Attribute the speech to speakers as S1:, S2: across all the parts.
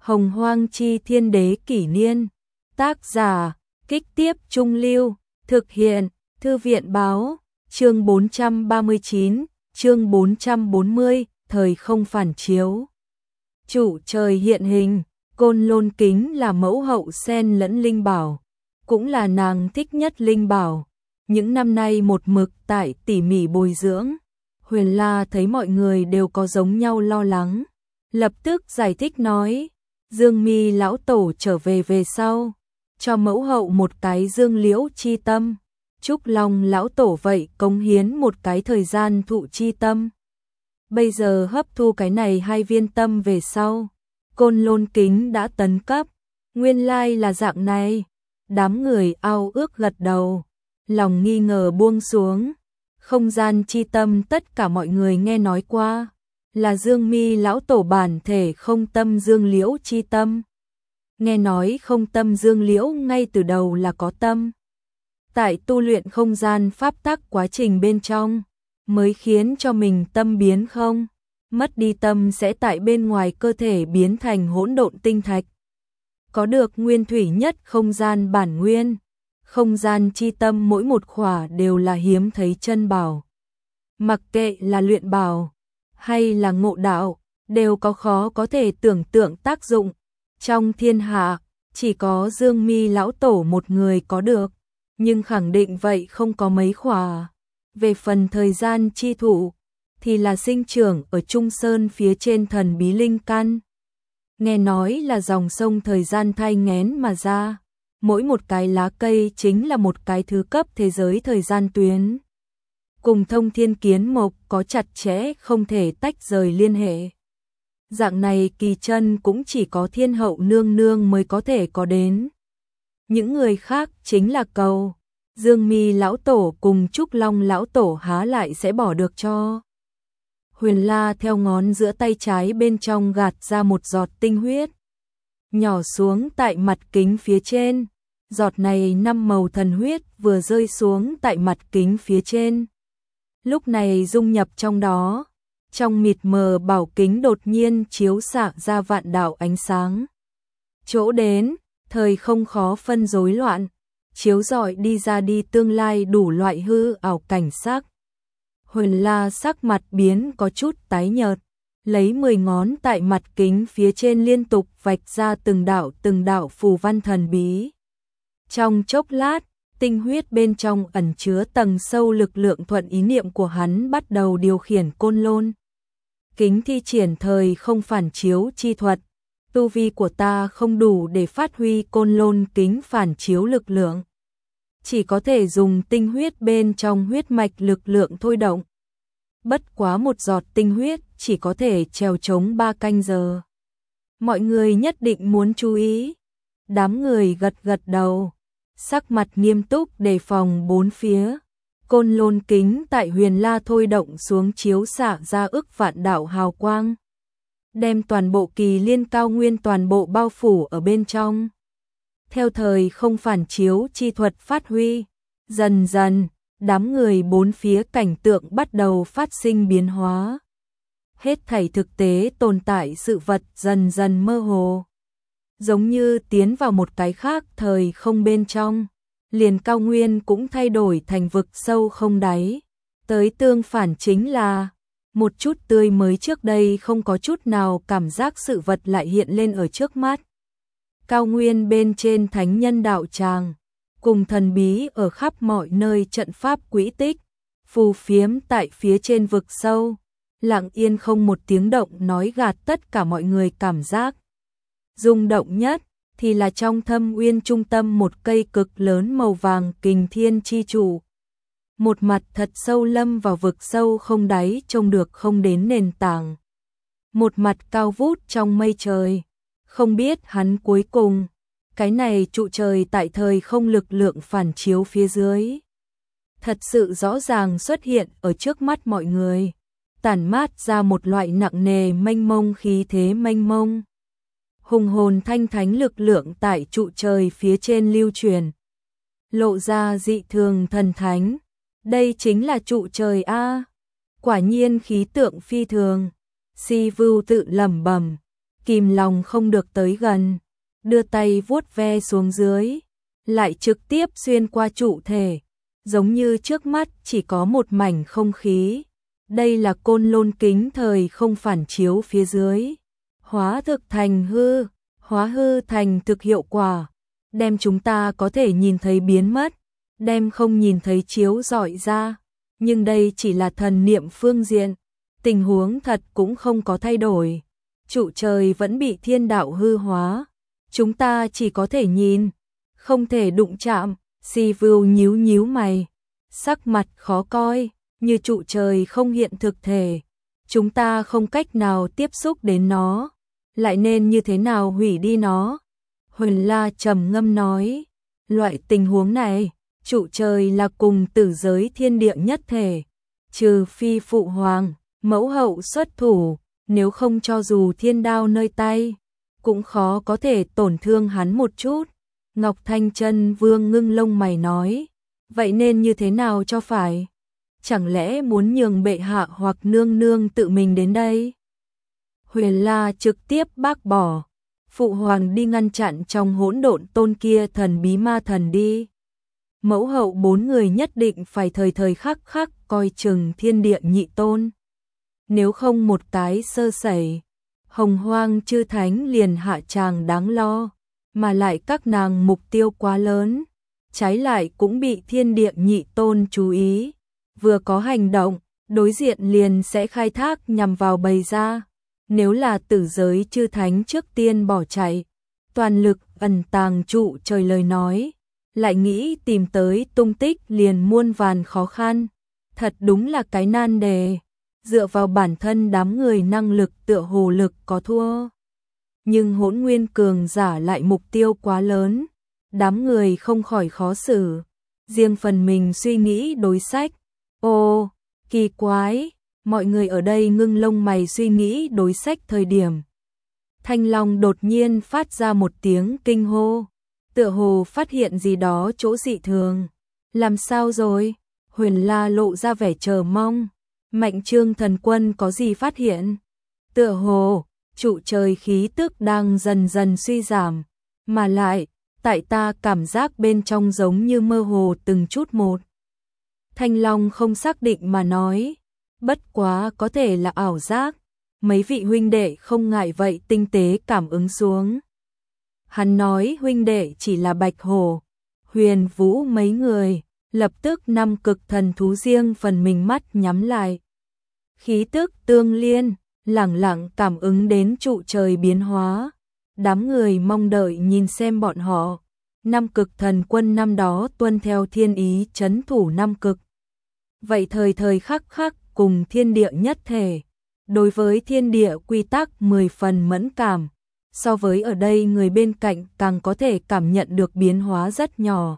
S1: Hồng Hoang Chi Thiên Đế Kỷ Niên. Tác giả, Kích Tiếp Trung Lưu. Thực hiện, Thư viện Báo. Chương 439, chương 440, thời không phản chiếu. Chủ trời hiện hình, Côn Lôn Kính là mẫu hậu sen lẫn linh bảo, cũng là nàng thích nhất linh bảo. Những năm nay một mực tại tỉ mỉ bồi dưỡng. Huyền La thấy mọi người đều có giống nhau lo lắng, lập tức giải thích nói, Dương Mi lão tổ trở về sau, cho mẫu hậu một cái dương liễu chi tâm, Trúc Long lão tổ vậy cống hiến một cái thời gian thụ chi tâm. Bây giờ hấp thu cái này 2 viên tâm về sau, Côn Lôn Kính đã tấn cấp, nguyên lai là dạng này. Đám người ao ước gật đầu, lòng nghi ngờ buông xuống. Không gian chi tâm tất cả mọi người nghe nói qua, là Dương Mi lão tổ bản thể không tâm dương liễu chi tâm. Nghe nói không tâm dương liễu ngay từ đầu là có tâm. Tại tu luyện không gian pháp tắc quá trình bên trong, mới khiến cho mình tâm biến không. Mất đi tâm sẽ tại bên ngoài cơ thể biến thành hỗn độn tinh thạch. Có được nguyên thủy nhất không gian bản nguyên. Không gian chi tâm mỗi một khỏa đều là hiếm thấy chân bảo. Mặc kệ là luyện bảo hay là ngộ đạo, đều có khó có thể tưởng tượng tác dụng. Trong thiên hạ, chỉ có Dương Mi lão tổ một người có được, nhưng khẳng định vậy không có mấy khỏa. Về phần thời gian chi thụ, thì là sinh trưởng ở Trung Sơn phía trên thần bí linh căn. Nghe nói là dòng sông thời gian thai nghén mà ra. Mỗi một cái lá cây chính là một cái thứ cấp thế giới thời gian tuyến. Cùng thông thiên kiến mộc có chặt chẽ không thể tách rời liên hệ. Dạng này kỳ chân cũng chỉ có thiên hậu nương nương mới có thể có đến. Những người khác chính là cầu. Dương Mi lão tổ cùng Trúc Long lão tổ há lại sẽ bỏ được cho. Huyền La theo ngón giữa tay trái bên trong gạt ra một giọt tinh huyết, nhỏ xuống tại mặt kính phía trên. Giọt này 5 màu thần huyết vừa rơi xuống tại mặt kính phía trên. Lúc này dung nhập trong đó, trong mịt mờ bảo kính đột nhiên chiếu xạ ra vạn đạo ánh sáng. Chỗ đến, thời không khó phân rối loạn, chiếu rọi đi ra đi tương lai đủ loại hư ảo cảnh sắc. Huyền La sắc mặt biến có chút tái nhợt, lấy 10 ngón tại mặt kính phía trên liên tục vạch ra từng đạo phù văn thần bí. Trong chốc lát, tinh huyết bên trong ẩn chứa tầng sâu lực lượng thuận ý niệm của hắn bắt đầu điều khiển Côn Lôn Kính thi triển thời không phản chiếu chi thuật. Tu vi của ta không đủ để phát huy Côn Lôn Kính phản chiếu lực lượng, chỉ có thể dùng tinh huyết bên trong huyết mạch lực lượng thôi động. Bất quá một giọt tinh huyết chỉ có thể trèo chống 3 canh giờ. Mọi người nhất định muốn chú ý. Đám người gật đầu, sắc mặt nghiêm túc đề phòng bốn phía. Côn Lôn Kính tại Huyền La thôi động xuống chiếu xạ ra ức vạn đạo hào quang, đem toàn bộ Kỳ Liên cao nguyên toàn bộ bao phủ ở bên trong. Theo thời không phản chiếu chi thuật phát huy, dần dần, đám người bốn phía cảnh tượng bắt đầu phát sinh biến hóa. Hết thảy thực tế tồn tại sự vật dần dần mơ hồ, giống như tiến vào một cái khác thời không bên trong. Liền cao nguyên cũng thay đổi thành vực sâu không đáy. Tới tương phản chính là một chút tươi mới trước đây không có chút nào cảm giác sự vật lại hiện lên ở trước mắt. Cao nguyên bên trên thánh nhân đạo tràng, cùng thần bí ở khắp mọi nơi trận pháp quỹ tích, phù phiếm tại phía trên vực sâu, lặng yên không một tiếng động nói gạt tất cả mọi người cảm giác. Rung động nhất thì là trong thâm uyên trung tâm một cây cực lớn màu vàng kình thiên chi trụ. Một mặt thật sâu lâm vào vực sâu không đáy trông được không đến nền tảng. Một mặt cao vút trong mây trời. Không biết hắn cuối cùng, cái này trụ trời tại thời không lực lượng phản chiếu phía dưới. Thật sự rõ ràng xuất hiện ở trước mắt mọi người. Tản mát ra một loại nặng nề mênh mông khí thế mênh mông. Hùng hồn thanh thánh lực lượng tại trụ trời phía trên lưu truyền, lộ ra dị thường thần thánh. Đây chính là trụ trời a. Quả nhiên khí tượng phi thường. Si Vưu tự lẩm bẩm, kìm lòng không được tới gần, đưa tay vuốt ve xuống dưới, lại trực tiếp xuyên qua trụ thể, giống như trước mắt chỉ có một mảnh không khí. Đây là Côn Lôn kính thời không phản chiếu phía dưới, hóa thực thành hư, hóa hư thành thực hiệu quả, đem chúng ta có thể nhìn thấy biến mất, đem không nhìn thấy chiếu rọi ra, nhưng đây chỉ là thần niệm phương diện, tình huống thật cũng không có thay đổi. Trụ trời vẫn bị thiên đạo hư hóa, chúng ta chỉ có thể nhìn, không thể đụng chạm. Si Vưu nhíu nhíu mày, sắc mặt khó coi, như trụ trời không hiện thực thể, chúng ta không cách nào tiếp xúc đến nó, lại nên như thế nào hủy đi nó? Huyền La trầm ngâm nói, loại tình huống này, trụ trời là cùng tử giới thiên địa nhất thể, trừ phi phụ hoàng, mẫu hậu xuất thủ, nếu không cho dù thiên đao nơi tay, cũng khó có thể tổn thương hắn một chút. Ngọc Thanh Chân Vương ngưng lông mày nói, vậy nên như thế nào cho phải? Chẳng lẽ muốn nhường bệ hạ hoặc nương nương tự mình đến đây? Huyền La trực tiếp bác bỏ, phụ hoàng đi ngăn chặn trong hỗn độn tôn kia thần bí ma thần đi. Mẫu hậu 4 người nhất định phải thời thời khắc khắc coi chừng thiên địa nhị tôn. Nếu không một cái sơ sẩy, Hồng Hoang chư thánh liền hạ tràng đáng lo, mà lại các nàng mục tiêu quá lớn, trái lại cũng bị thiên địa nhị tôn chú ý, vừa có hành động, đối diện liền sẽ khai thác nhằm vào bầy ra. Nếu là tử giới chư thánh trước tiên bỏ chạy, toàn lực ẩn tàng trụ trời lời nói, lại nghĩ tìm tới tung tích liền muôn vàn khó khăn, thật đúng là cái nan đề. Dựa vào bản thân đám người năng lực tựa hồ lực có thua, nhưng Hỗn Nguyên cường giả lại mục tiêu quá lớn, đám người không khỏi khó xử, riêng phần mình suy nghĩ đối sách. Ô, kỳ quái, mọi người ở đây ngưng lông mày suy nghĩ đối sách thời điểm. Thanh Long đột nhiên phát ra một tiếng kinh hô, tựa hồ phát hiện gì đó chỗ dị thường. Làm sao rồi? Huyền La lộ ra vẻ chờ mong. Mạnh Trương thần quân có gì phát hiện? Tựa hồ, trụ trời khí tức đang dần dần suy giảm, mà lại, tại ta cảm giác bên trong giống như mơ hồ từng chút một. Thanh Long không xác định mà nói, bất quá có thể là ảo giác, mấy vị huynh đệ không ngại vậy tinh tế cảm ứng xuống. Hắn nói huynh đệ chỉ là Bạch Hổ, Huyền Vũ mấy người, lập tức 5 cực thần thú riêng phần mình mắt nhắm lại. Khí tức tương liên, lẳng lặng cảm ứng đến trụ trời biến hóa. Đám người mong đợi nhìn xem bọn họ. 5 cực thần quân năm đó tuân theo thiên ý trấn thủ 5 cực. Vậy thời thời khắc khắc cùng thiên địa nhất thể. Đối với thiên địa quy tắc 10 phần mẫn cảm. So với ở đây người bên cạnh càng có thể cảm nhận được biến hóa rất nhỏ.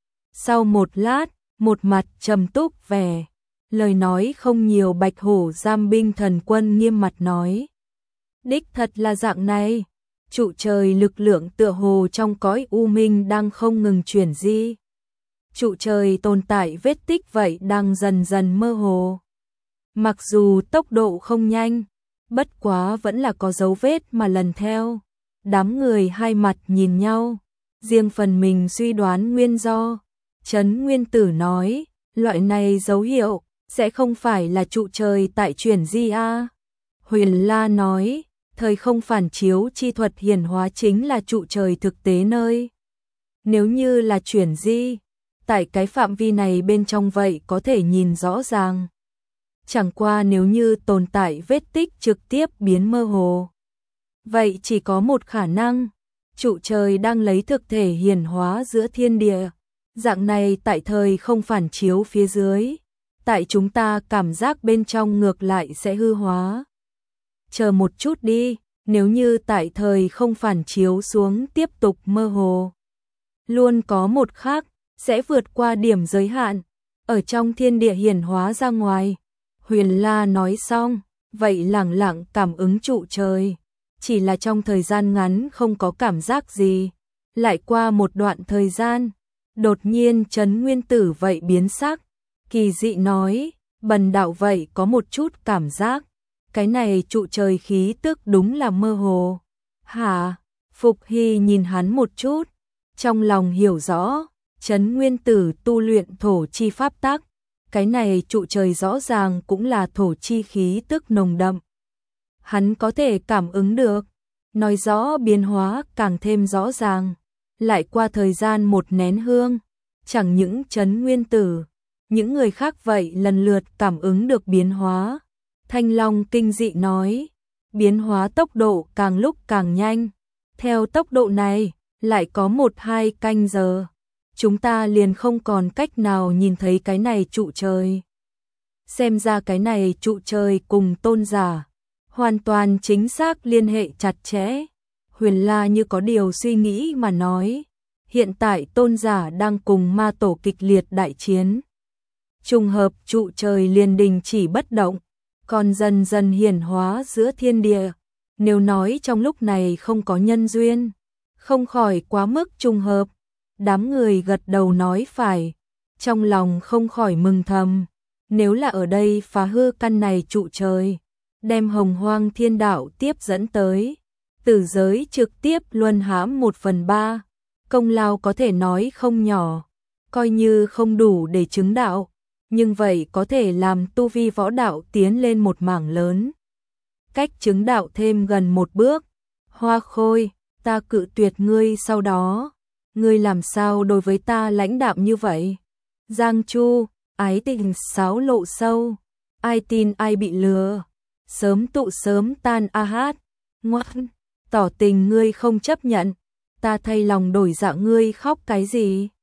S1: Sau một lát, một mặt trầm túc vẻ. Lời nói không nhiều. Bạch Hổ giam binh thần quân nghiêm mặt nói. Đích thật là dạng này. Trụ trời lực lượng tựa hồ trong cõi u minh đang không ngừng chuyển di. Trụ trời tồn tại vết tích vậy đang dần dần mơ hồ. Mặc dù tốc độ không nhanh, bất quá vẫn là có dấu vết mà lần theo. Đám người hai mặt nhìn nhau, riêng phần mình suy đoán nguyên do. Trấn Nguyên Tử nói, loại này dấu hiệu sẽ không phải là trụ trời tại chuyển di a. Huyền La nói, thời không phản chiếu chi thuật hiển hóa chính là trụ trời thực tế nơi. Nếu như là chuyển di, tại cái phạm vi này bên trong vậy có thể nhìn rõ ràng. Chẳng qua nếu như tồn tại vết tích trực tiếp biến mơ hồ. Vậy chỉ có một khả năng, trụ trời đang lấy thực thể hiển hóa giữa thiên địa. Dạng này tại thời không phản chiếu phía dưới, tại chúng ta cảm giác bên trong ngược lại sẽ hư hóa. Chờ một chút đi, nếu như tại thời không phản chiếu xuống tiếp tục mơ hồ, luôn có một khác, sẽ vượt qua điểm giới hạn, ở trong thiên địa hiển hóa ra ngoài. Huyền La nói xong, vậy lẳng lặng cảm ứng trụ trời. Chỉ là trong thời gian ngắn không có cảm giác gì. Lại qua một đoạn thời gian, đột nhiên Trấn Nguyên Tử vậy biến sắc. Kỳ dị nói, bần đạo vậy có một chút cảm giác. Cái này trụ trời khí tức đúng là mơ hồ. Hả? Phục Hy nhìn hắn một chút, trong lòng hiểu rõ, Trấn Nguyên Tử tu luyện thổ chi pháp tắc, cái này trụ trời rõ ràng cũng là thổ chi khí tức nồng đậm. Hắn có thể cảm ứng được, nói rõ biến hóa càng thêm rõ ràng. Lại qua thời gian một nén hương, chẳng những Trấn Nguyên Tử, những người khác vậy lần lượt cảm ứng được biến hóa. Thanh Long kinh dị nói, biến hóa tốc độ càng lúc càng nhanh. Theo tốc độ này, lại có 1-2 canh giờ, chúng ta liền không còn cách nào nhìn thấy cái này trụ trời. Xem ra cái này trụ trời cùng tôn giả, hoàn toàn chính xác liên hệ chặt chẽ. Huyền La như có điều suy nghĩ mà nói, hiện tại tôn giả đang cùng ma tổ kịch liệt đại chiến. Trùng hợp trụ trời liền đình chỉ bất động, còn dần dần hiển hóa giữa thiên địa. Nếu nói trong lúc này không có nhân duyên, không khỏi quá mức trùng hợp. Đám người gật đầu nói phải, trong lòng không khỏi mừng thầm. Nếu là ở đây phá hư căn này trụ trời, đem Hồng Hoang Thiên Đạo tiếp dẫn tới, tử giới trực tiếp luân hãm 1/3, công lao có thể nói không nhỏ, coi như không đủ để chứng đạo, nhưng vậy có thể làm tu vi võ đạo tiến lên một mảng lớn. Cách chứng đạo thêm gần một bước. Hoa Khôi, ta cự tuyệt ngươi sau đó, ngươi làm sao đối với ta lãnh đạm như vậy? Giang Chu, ái tình sáo lộ sâu, ai tin ai bị lừa, sớm tụ sớm tan a hát, ngoan, tỏ tình ngươi không chấp nhận, ta thay lòng đổi dạ ngươi khóc cái gì?